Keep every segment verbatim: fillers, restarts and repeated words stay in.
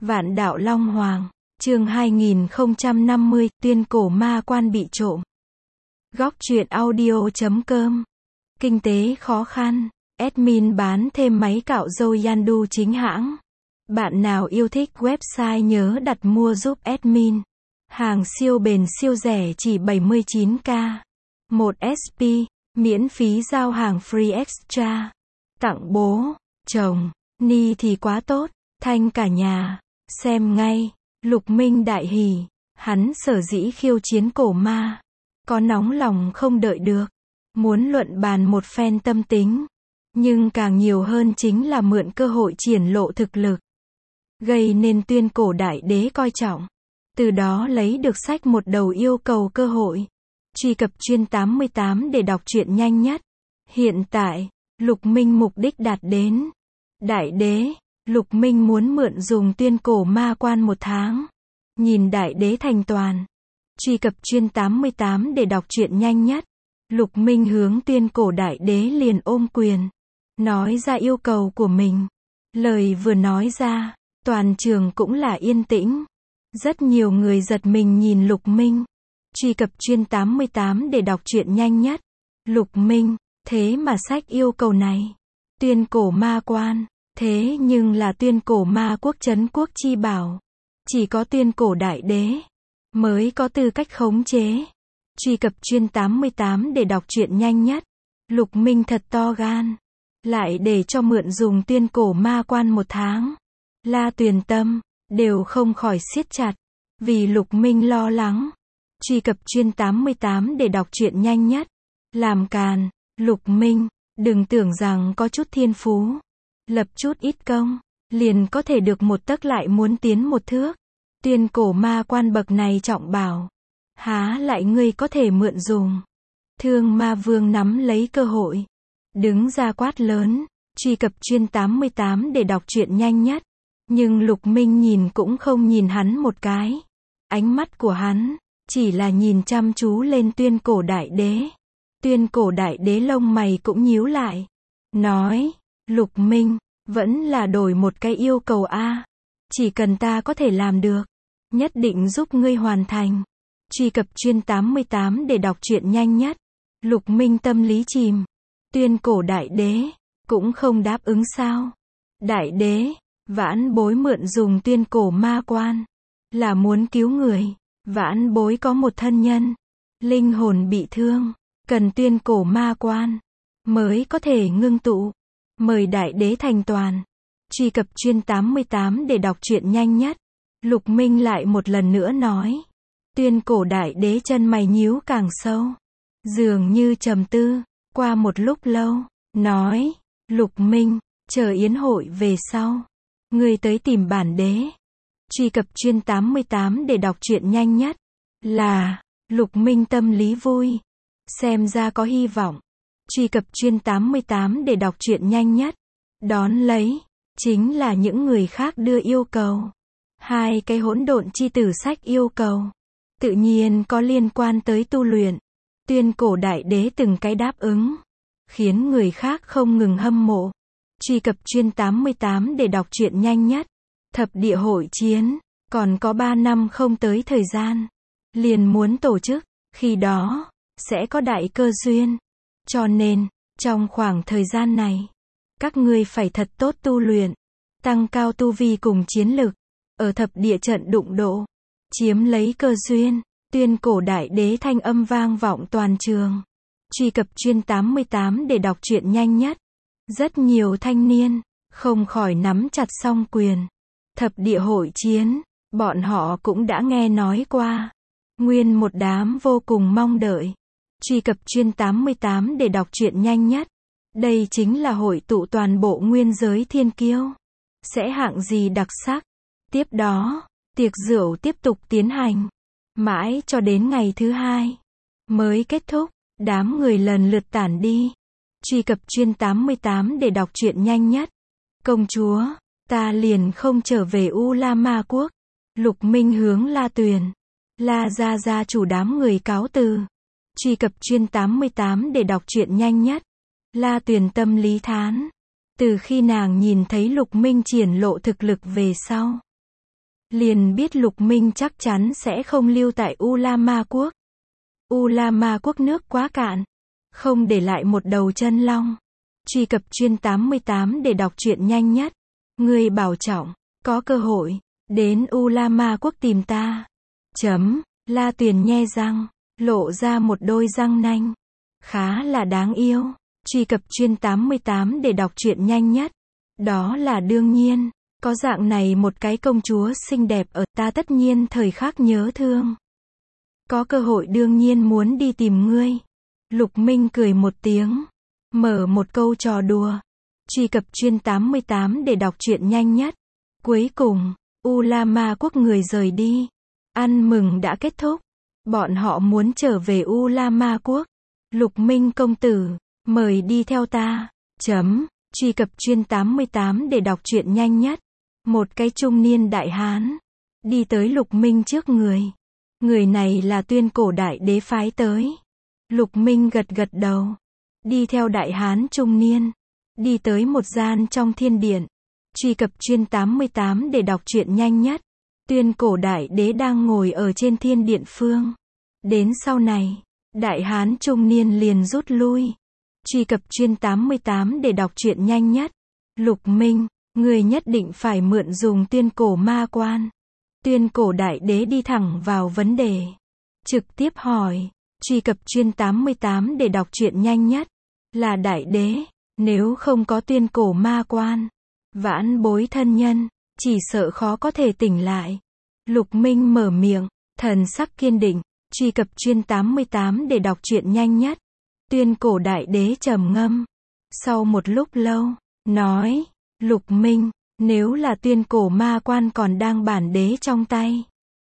Vạn đạo Long Hoàng, chương hai nghìn không trăm năm mươi, tuyên cổ ma quan bị trộm. Góc truyện audio chấm com. Kinh tế khó khăn, admin bán thêm máy cạo râu Yandu chính hãng. Bạn nào yêu thích website nhớ đặt mua giúp admin. Hàng siêu bền siêu rẻ chỉ bảy mươi chín k. một ét pê, miễn phí giao hàng free extra. Tặng bố, chồng, ni thì quá tốt, thanh cả nhà. Xem ngay, Lục Minh đại hỉ, hắn sở dĩ khiêu chiến cổ ma. Có nóng lòng không đợi được, muốn luận bàn một phen tâm tính. Nhưng càng nhiều hơn chính là mượn cơ hội triển lộ thực lực. Gây nên tuyên cổ đại đế coi trọng. Từ đó lấy được sách một đầu yêu cầu cơ hội. Truy cập chuyên tám mươi tám để đọc truyện nhanh nhất. Hiện tại, Lục Minh mục đích đạt đến. Đại đế, Lục Minh muốn mượn dùng tuyên cổ ma quan một tháng. Nhìn đại đế thành toàn. Truy cập chuyên tám mươi tám để đọc truyện nhanh nhất. Lục Minh hướng tuyên cổ đại đế liền ôm quyền. Nói ra yêu cầu của mình. Lời vừa nói ra, toàn trường cũng là yên tĩnh. Rất nhiều người giật mình nhìn Lục Minh. Truy cập chuyên tám mươi tám để đọc truyện nhanh nhất. Lục Minh, thế mà sách yêu cầu này. Tuyên cổ ma quan, thế nhưng là tuyên cổ ma quốc trấn quốc chi bảo. Chỉ có tuyên cổ đại đế mới có tư cách khống chế. Truy cập chuyên tám mươi tám để đọc truyện nhanh nhất. Lục Minh thật to gan. Lại để cho mượn dùng tuyên cổ ma quan một tháng. La Tuyền Tâm đều không khỏi siết chặt. Vì Lục Minh lo lắng. Truy cập chuyên tám mươi tám để đọc truyện nhanh nhất. Làm càn, Lục Minh, đừng tưởng rằng có chút thiên phú. Lập chút ít công, liền có thể được một tấc lại muốn tiến một thước. Tuyên cổ ma quan bậc này trọng bảo. Há lại ngươi có thể mượn dùng. Thương Ma Vương nắm lấy cơ hội. Đứng ra quát lớn. Truy cập chuyên tám mươi tám để đọc truyện nhanh nhất. Nhưng Lục Minh nhìn cũng không nhìn hắn một cái. Ánh mắt của hắn chỉ là nhìn chăm chú lên tuyên cổ đại đế. Tuyên cổ đại đế lông mày cũng nhíu lại. Nói, Lục Minh, vẫn là đổi một cái yêu cầu a. Chỉ cần ta có thể làm được, nhất định giúp ngươi hoàn thành. Truy cập chuyên tám mươi tám để đọc truyện nhanh nhất. Lục Minh tâm lý chìm. Tuyên cổ đại đế cũng không đáp ứng sao? Đại đế, vãn bối mượn dùng tuyên cổ ma quan là muốn cứu người. Vãn bối có một thân nhân, linh hồn bị thương, cần tuyên cổ ma quan mới có thể ngưng tụ. Mời đại đế thành toàn. Truy cập chuyên tám mươi tám để đọc truyện nhanh nhất. Lục Minh lại một lần nữa nói. Tuyên cổ đại đế chân mày nhíu càng sâu. Dường như trầm tư. Qua một lúc lâu, nói. Lục Minh, chờ yến hội về sau. Ngươi tới tìm bản đế. Truy cập chuyên tám mươi tám để đọc truyện nhanh nhất. Là, Lục Minh tâm lý vui. Xem ra có hy vọng. Truy cập chuyên tám mươi tám để đọc truyện nhanh nhất. Đón lấy, chính là những người khác đưa yêu cầu. Hai cái hỗn độn chi tử sách yêu cầu. Tự nhiên có liên quan tới tu luyện. Tuyên cổ đại đế từng cái đáp ứng. Khiến người khác không ngừng hâm mộ. Truy cập chuyên tám mươi tám để đọc truyện nhanh nhất. Thập địa hội chiến, còn có ba năm không tới thời gian. Liền muốn tổ chức, khi đó, sẽ có đại cơ duyên. Cho nên, trong khoảng thời gian này, các ngươi phải thật tốt tu luyện. Tăng cao tu vi cùng chiến lực. Ở thập địa trận đụng độ. Chiếm lấy cơ duyên. Tuyên cổ đại đế thanh âm vang vọng toàn trường. Truy cập chuyên tám mươi tám để đọc truyện nhanh nhất. Rất nhiều thanh niên, không khỏi nắm chặt song quyền. Thập địa hội chiến, bọn họ cũng đã nghe nói qua. Nguyên một đám vô cùng mong đợi. Truy cập chuyên tám mươi tám để đọc truyện nhanh nhất. Đây chính là hội tụ toàn bộ nguyên giới thiên kiêu. Sẽ hạng gì đặc sắc. Tiếp đó, tiệc rượu tiếp tục tiến hành. Mãi cho đến ngày thứ hai mới kết thúc. Đám người lần lượt tản đi. Truy cập chuyên tám mươi tám để đọc truyện nhanh nhất. Công chúa, ta liền không trở về U La Ma Quốc. Lục Minh hướng La Tuyền, La gia gia chủ đám người cáo từ. Truy cập chuyên tám mươi tám để đọc truyện nhanh nhất. La Tuyền tâm lý thán. Từ khi nàng nhìn thấy Lục Minh triển lộ thực lực về sau, liền biết Lục Minh chắc chắn sẽ không lưu tại U La Ma Quốc. U La Ma Quốc nước quá cạn, không để lại một đầu chân long. Truy cập chuyên tám mươi tám để đọc truyện nhanh nhất. Ngươi bảo trọng, có cơ hội, đến U La Ma Quốc tìm ta. Chấm, La Tuyền nhe răng, lộ ra một đôi răng nanh. Khá là đáng yêu. Truy cập chuyên tám mươi tám để đọc truyện nhanh nhất. Đó là đương nhiên, có dạng này một cái công chúa xinh đẹp ở ta tất nhiên thời khắc nhớ thương. Có cơ hội đương nhiên muốn đi tìm ngươi. Lục Minh cười một tiếng, mở một câu trò đùa. Truy cập chuyên tám mươi tám để đọc truyện nhanh nhất. Cuối cùng, U La Ma Quốc người rời đi. Ăn mừng đã kết thúc. Bọn họ muốn trở về U La Ma Quốc. Lục Minh công tử, mời đi theo ta. Chấm, truy cập chuyên tám mươi tám để đọc truyện nhanh nhất. Một cái trung niên đại hán đi tới Lục Minh trước người. Người này là Tuyên Cổ Đại Đế phái tới. Lục Minh gật gật đầu, đi theo đại hán trung niên, đi tới một gian trong thiên điện. Truy cập chuyên tám mươi tám để đọc truyện nhanh nhất. Tuyên Cổ Đại Đế đang ngồi ở trên thiên điện phương. Đến sau này, đại hán trung niên liền rút lui. Truy cập chuyên tám mươi tám để đọc truyện nhanh nhất. Lục Minh, người nhất định phải mượn dùng Tuyên Cổ Ma Quan. Tuyên Cổ Đại Đế đi thẳng vào vấn đề, trực tiếp hỏi. Truy cập chuyên tám mươi tám để đọc truyện nhanh nhất. Là Đại Đế, nếu không có Tuyên Cổ Ma Quan, vãn bối thân nhân chỉ sợ khó có thể tỉnh lại. Lục Minh mở miệng, thần sắc kiên định. Truy cập chuyên tám mươi tám để đọc truyện nhanh nhất. Tuyên Cổ Đại Đế trầm ngâm, sau một lúc lâu, nói. Lục Minh, nếu là Tuyên Cổ Ma Quan còn đang bản đế trong tay,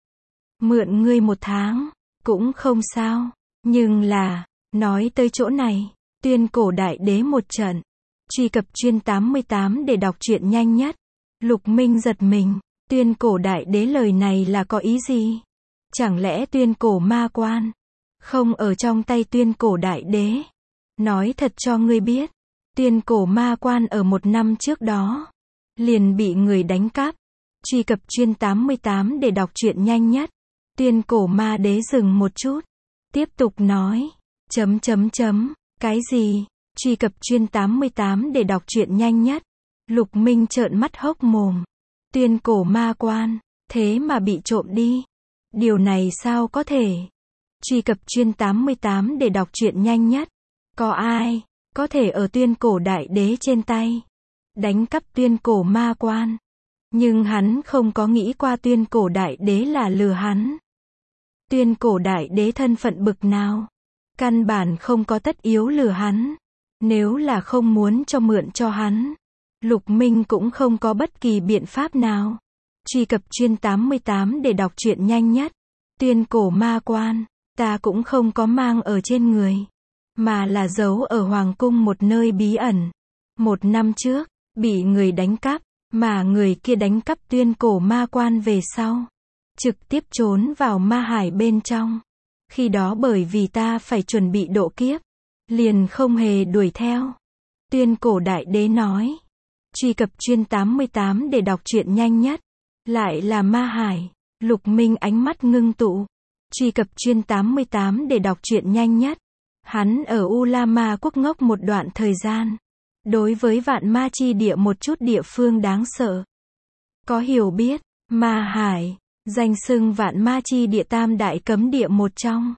mượn ngươi một tháng, cũng không sao. Nhưng là, nói tới chỗ này, Tuyên Cổ Đại Đế một trận. Truy cập chuyên tám mươi tám để đọc truyện nhanh nhất. Lục Minh giật mình, Tuyên Cổ Đại Đế lời này là có ý gì? Chẳng lẽ Tuyên Cổ Ma Quan không ở trong tay Tuyên Cổ Đại Đế? Nói thật cho ngươi biết, Tuyên Cổ Ma Quan ở một năm trước đó liền bị người đánh cắp. Truy cập chuyên tám mươi tám để đọc truyện nhanh nhất. Tuyên Cổ Ma Đế dừng một chút, tiếp tục nói. Chấm chấm chấm, cái gì? Truy cập chuyên tám mươi tám để đọc truyện nhanh nhất. Lục Minh trợn mắt hốc mồm. Tuyên Cổ Ma Quan, thế mà bị trộm đi. Điều này sao có thể? Truy cập chuyên tám mươi tám để đọc truyện nhanh nhất. Có ai có thể ở Tuyên Cổ Đại Đế trên tay đánh cắp Tuyên Cổ Ma Quan? Nhưng hắn không có nghĩ qua Tuyên Cổ Đại Đế là lừa hắn. Tuyên Cổ Đại Đế thân phận bực nào, căn bản không có tất yếu lừa hắn. Nếu là không muốn cho mượn cho hắn, Lục Minh cũng không có bất kỳ biện pháp nào. Truy cập chuyên tám mươi tám để đọc truyện nhanh nhất. Tuyên Cổ Ma Quan, ta cũng không có mang ở trên người, mà là giấu ở Hoàng Cung một nơi bí ẩn. Một năm trước, bị người đánh cắp, mà người kia đánh cắp Tuyên Cổ Ma Quan về sau, trực tiếp trốn vào ma hải bên trong. Khi đó bởi vì ta phải chuẩn bị độ kiếp, liền không hề đuổi theo. Tuyên Cổ Đại Đế nói. Truy cập chuyên tám mươi tám để đọc truyện nhanh nhất. Lại là ma hải. Lục Minh ánh mắt ngưng tụ. Truy cập chuyên tám mươi tám để đọc truyện nhanh nhất. Hắn ở U La Ma Quốc ngốc một đoạn thời gian. Đối với vạn ma chi địa một chút địa phương đáng sợ, có hiểu biết. Ma hải, danh xưng vạn ma chi địa tam đại cấm địa một trong.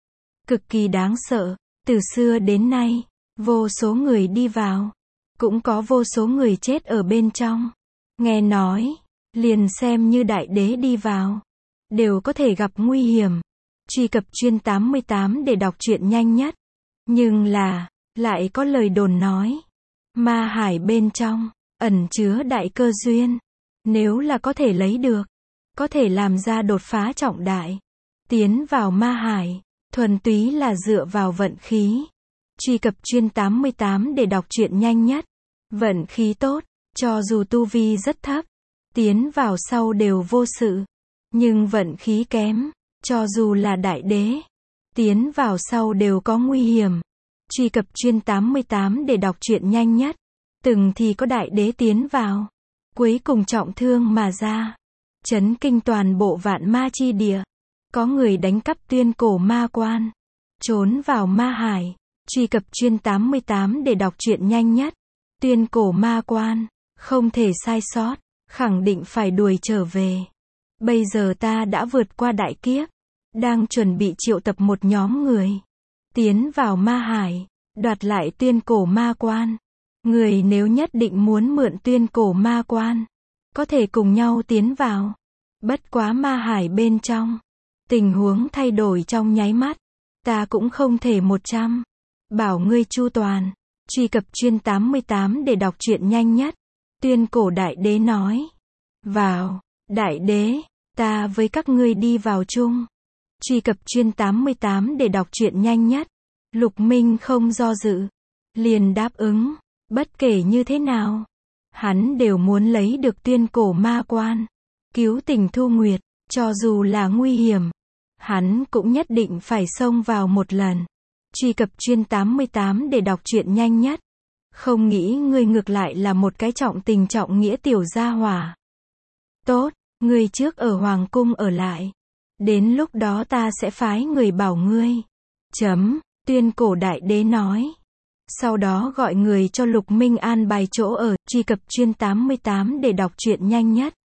Cực kỳ đáng sợ. Từ xưa đến nay, vô số người đi vào, cũng có vô số người chết ở bên trong. Nghe nói, liền xem như đại đế đi vào, đều có thể gặp nguy hiểm. Truy cập chuyên tám mươi tám để đọc truyện nhanh nhất. Nhưng là, lại có lời đồn nói, ma hải bên trong, ẩn chứa đại cơ duyên. Nếu là có thể lấy được, có thể làm ra đột phá trọng đại. Tiến vào ma hải, thuần túy là dựa vào vận khí. Truy cập chuyên tám mươi tám để đọc truyện nhanh nhất. Vận khí tốt, cho dù tu vi rất thấp, tiến vào sau đều vô sự. Nhưng vận khí kém, cho dù là đại đế, tiến vào sau đều có nguy hiểm. Truy cập chuyên tám mươi tám để đọc truyện nhanh nhất. Từng thì có đại đế tiến vào, cuối cùng trọng thương mà ra. Chấn kinh toàn bộ vạn ma chi địa. Có người đánh cắp tuyên cổ ma quan. Trốn vào ma hải. Truy cập chuyên tám mươi tám để đọc truyện nhanh nhất. Tuyên cổ ma quan. Không thể sai sót. Khẳng định phải đuổi trở về. Bây giờ ta đã vượt qua đại kiếp. Đang chuẩn bị triệu tập một nhóm người. Tiến vào ma hải. Đoạt lại tuyên cổ ma quan. Người nếu nhất định muốn mượn tuyên cổ ma quan. Có thể cùng nhau tiến vào. Bất quá ma hải bên trong. Tình huống thay đổi trong nháy mắt. Ta cũng không thể một trăm. Bảo ngươi chu toàn. Truy cập chuyên tám mươi tám để đọc truyện nhanh nhất. Tuyên cổ đại đế nói. Vào. Đại đế. Ta với các ngươi đi vào chung. Truy cập chuyên tám mươi tám để đọc truyện nhanh nhất. Lục Minh không do dự. Liền đáp ứng. Bất kể như thế nào. Hắn đều muốn lấy được tuyên cổ ma quan. Cứu tình Thu Nguyệt. Cho dù là nguy hiểm. Hắn cũng nhất định phải xông vào một lần. Truy cập chuyên tám mươi tám để đọc truyện nhanh nhất. Không nghĩ ngươi ngược lại là một cái trọng tình trọng nghĩa tiểu gia hỏa. Tốt, ngươi trước ở Hoàng cung ở lại. Đến lúc đó ta sẽ phái người bảo ngươi. Chấm, tuyên cổ đại đế nói. Sau đó gọi người cho Lục Minh an bài chỗ ở. Truy cập chuyên tám mươi tám để đọc truyện nhanh nhất.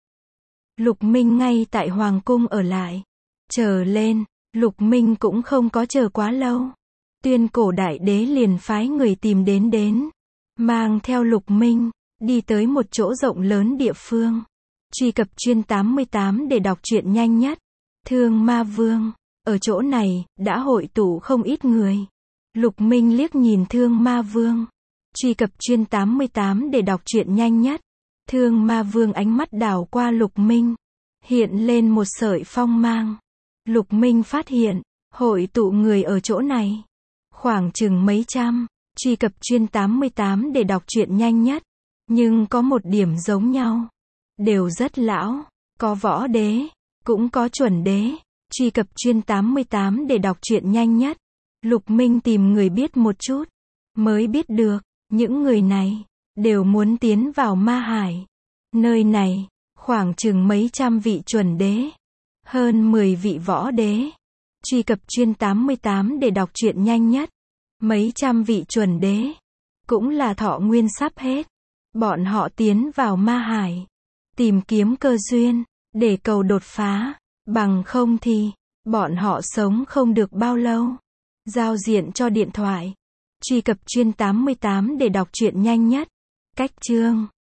Lục Minh ngay tại Hoàng cung ở lại. Chờ lên, Lục Minh cũng không có chờ quá lâu. Tuyên cổ đại đế liền phái người tìm đến đến. Mang theo Lục Minh, đi tới một chỗ rộng lớn địa phương. Truy cập chuyên tám mươi tám để đọc truyện nhanh nhất. Thương Ma Vương. Ở chỗ này, đã hội tụ không ít người. Lục Minh liếc nhìn Thương Ma Vương. Truy cập chuyên tám mươi tám để đọc truyện nhanh nhất. Thương Ma Vương ánh mắt đảo qua Lục Minh. Hiện lên một sợi phong mang. Lục Minh phát hiện, hội tụ người ở chỗ này. Khoảng chừng mấy trăm. Truy cập chuyên tám mươi tám để đọc truyện nhanh nhất. Nhưng có một điểm giống nhau. Đều rất lão. Có võ đế. Cũng có chuẩn đế. Truy cập chuyên tám mươi tám để đọc truyện nhanh nhất. Lục Minh tìm người biết một chút. Mới biết được, những người này, đều muốn tiến vào ma hải. Nơi này, khoảng chừng mấy trăm vị chuẩn đế. Hơn mười vị võ đế. Truy cập chuyên tám mươi tám để đọc truyện nhanh nhất. Mấy trăm vị chuẩn đế. Cũng là thọ nguyên sắp hết. Bọn họ tiến vào ma hải. Tìm kiếm cơ duyên. Để cầu đột phá. Bằng không thì, bọn họ sống không được bao lâu. Giao diện cho điện thoại. Truy cập chuyên tám mươi tám để đọc truyện nhanh nhất. Cách chương.